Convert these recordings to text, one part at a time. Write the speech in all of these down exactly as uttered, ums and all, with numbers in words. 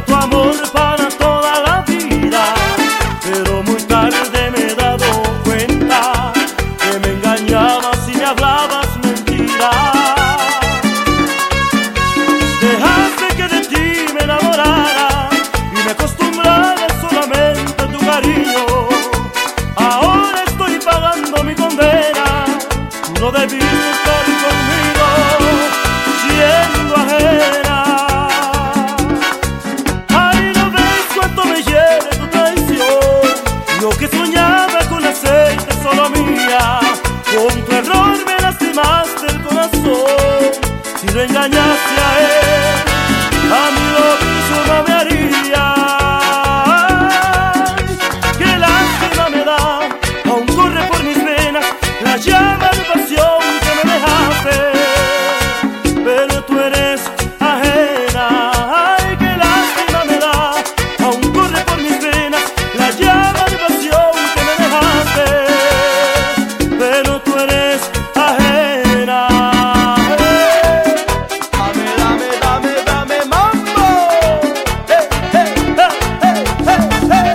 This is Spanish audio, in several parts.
tu amor para toda la vida, pero muy tarde me he dado cuenta que me engañabas y me hablabas mentiras. Dejaste que de ti me enamorara y me acostumbrara solamente a tu cariño. Ahora estoy pagando mi condena, tú no debiste estar conmigo siendo ajena. Ay, ¿no ves cuánto me hiere tu traición? Yo que soñaba con aceite solo mía, con tu error me lastimaste el corazón. Si lo engañaste a él, a mí lo mismo no me haría. Ay, qué lástima me da, aún corre por mis venas la llama de pasión que me dejaste, pero tú eres ajena. Ay, qué lástima me da, aún corre por mis venas la llama de pasión que me dejaste, pero tú eres ajena. Dame, dame, dame, dame mambo. Hey, hey, hey, hey, hey, hey.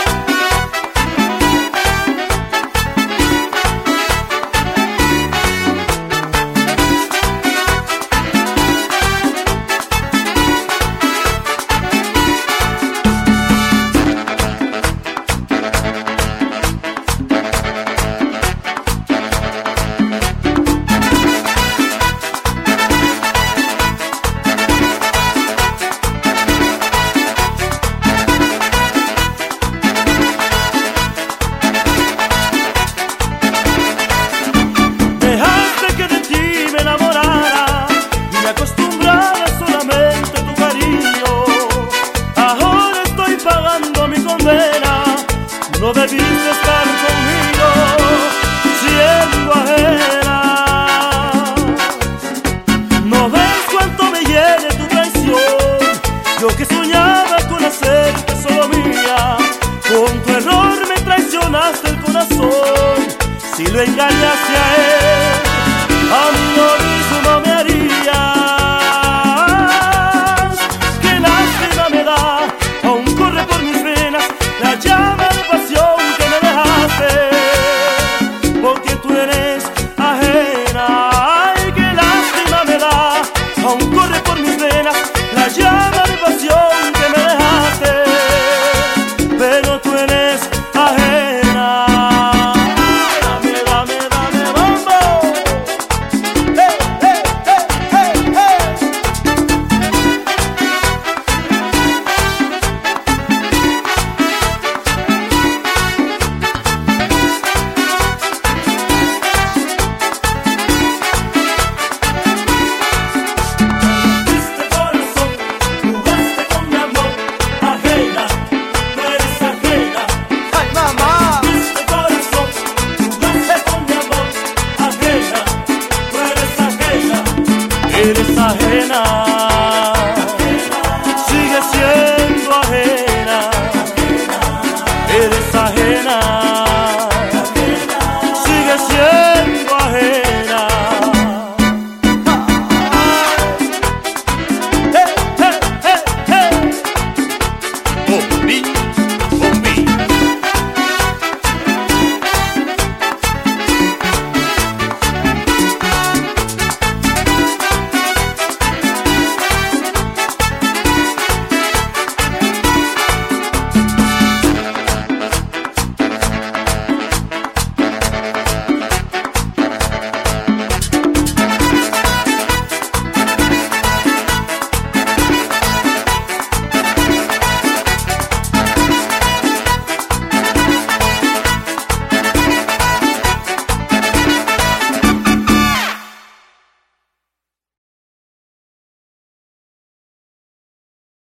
Dejaste que de ti me enamorara y me acostumbrara solamente a tu cariño. Ahora estoy pagando mi condena, tú no debiste estar conmigo siendo ajena. ¿No ves cuánto me hiere tu traición? Yo que soñaba con hacerte solo mía, con tu error me traicionaste el corazón. Si lo engañaste a él, a mí no